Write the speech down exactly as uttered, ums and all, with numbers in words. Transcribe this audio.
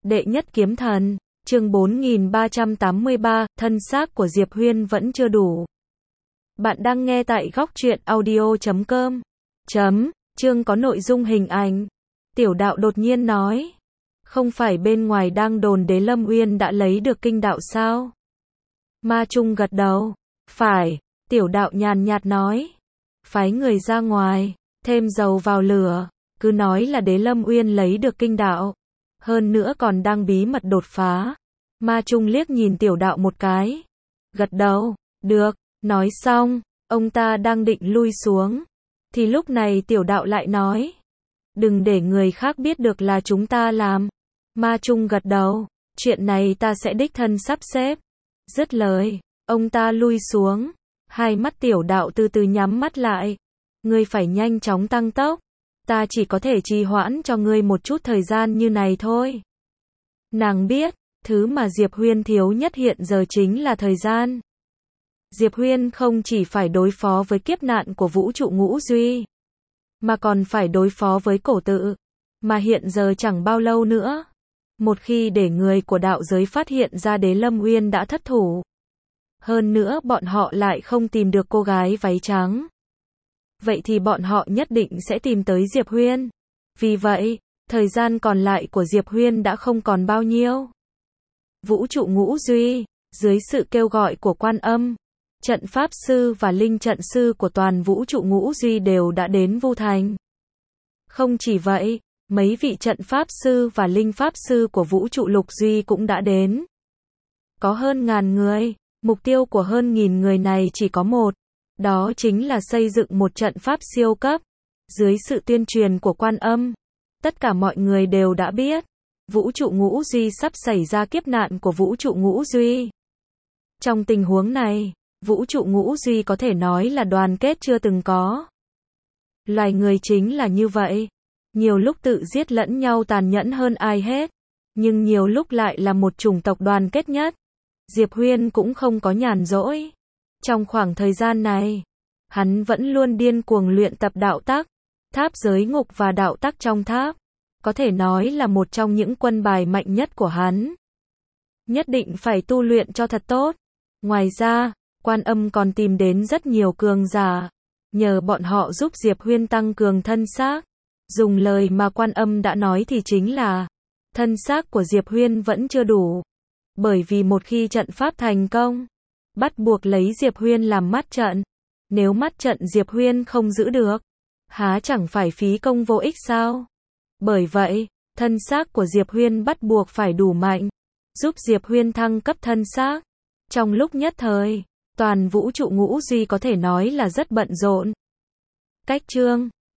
Đệ nhất kiếm thần, chương bốn nghìn ba trăm tám mươi ba, thân xác của Diệp Huyên vẫn chưa đủ. Bạn đang nghe tại góc truyện audio chấm com. Chấm, chương có nội dung hình ảnh. Tiểu đạo đột nhiên nói. Không phải bên ngoài đang đồn Đế Lâm Uyên đã lấy được kinh đạo sao? Ma Trung gật đầu. Phải, tiểu đạo nhàn nhạt nói. Phái người ra ngoài, thêm dầu vào lửa, cứ nói là Đế Lâm Uyên lấy được kinh đạo. Hơn nữa còn đang bí mật đột phá. Ma Trung liếc nhìn tiểu đạo một cái. Gật đầu, được, nói xong, ông ta đang định lui xuống. Thì lúc này tiểu đạo lại nói. Đừng để người khác biết được là chúng ta làm. Ma Trung gật đầu, chuyện này ta sẽ đích thân sắp xếp. Dứt lời, ông ta lui xuống. Hai mắt tiểu đạo từ từ nhắm mắt lại. Ngươi phải nhanh chóng tăng tốc. Ta chỉ có thể trì hoãn cho ngươi một chút thời gian như này thôi. Nàng biết, thứ mà Diệp Huyên thiếu nhất hiện giờ chính là thời gian. Diệp Huyên không chỉ phải đối phó với kiếp nạn của vũ trụ ngũ duy, mà còn phải đối phó với cổ tự, mà hiện giờ chẳng bao lâu nữa. Một khi để người của đạo giới phát hiện ra Đế Lâm Uyên đã thất thủ. Hơn nữa bọn họ lại không tìm được cô gái váy trắng. Vậy thì bọn họ nhất định sẽ tìm tới Diệp Huyên. Vì vậy, thời gian còn lại của Diệp Huyên đã không còn bao nhiêu. Vũ trụ ngũ duy, dưới sự kêu gọi của Quan Âm, trận pháp sư và linh trận sư của toàn vũ trụ ngũ duy đều đã đến Vu Thành. Không chỉ vậy, mấy vị trận pháp sư và linh pháp sư của vũ trụ lục duy cũng đã đến. Có hơn ngàn người, mục tiêu của hơn nghìn người này chỉ có một. Đó chính là xây dựng một trận pháp siêu cấp. Dưới sự tuyên truyền của Quan Âm, tất cả mọi người đều đã biết, vũ trụ ngũ duy sắp xảy ra kiếp nạn của vũ trụ ngũ duy. Trong tình huống này, vũ trụ ngũ duy có thể nói là đoàn kết chưa từng có. Loài người chính là như vậy. Nhiều lúc tự giết lẫn nhau tàn nhẫn hơn ai hết. Nhưng nhiều lúc lại là một chủng tộc đoàn kết nhất. Diệp Huyên cũng không có nhàn rỗi. Trong khoảng thời gian này, hắn vẫn luôn điên cuồng luyện tập đạo tắc, tháp giới ngục và đạo tắc trong tháp. Có thể nói là một trong những quân bài mạnh nhất của hắn. Nhất định phải tu luyện cho thật tốt. Ngoài ra, Quan Âm còn tìm đến rất nhiều cường giả. Nhờ bọn họ giúp Diệp Huyên tăng cường thân xác. Dùng lời mà Quan Âm đã nói thì chính là, thân xác của Diệp Huyên vẫn chưa đủ. Bởi vì một khi trận pháp thành công, bắt buộc lấy Diệp Huyên làm mắt trận. Nếu mắt trận Diệp Huyên không giữ được, há chẳng phải phí công vô ích sao? Bởi vậy, thân xác của Diệp Huyên bắt buộc phải đủ mạnh, giúp Diệp Huyên thăng cấp thân xác. Trong lúc nhất thời, toàn vũ trụ ngũ duy có thể nói là rất bận rộn. Cách chương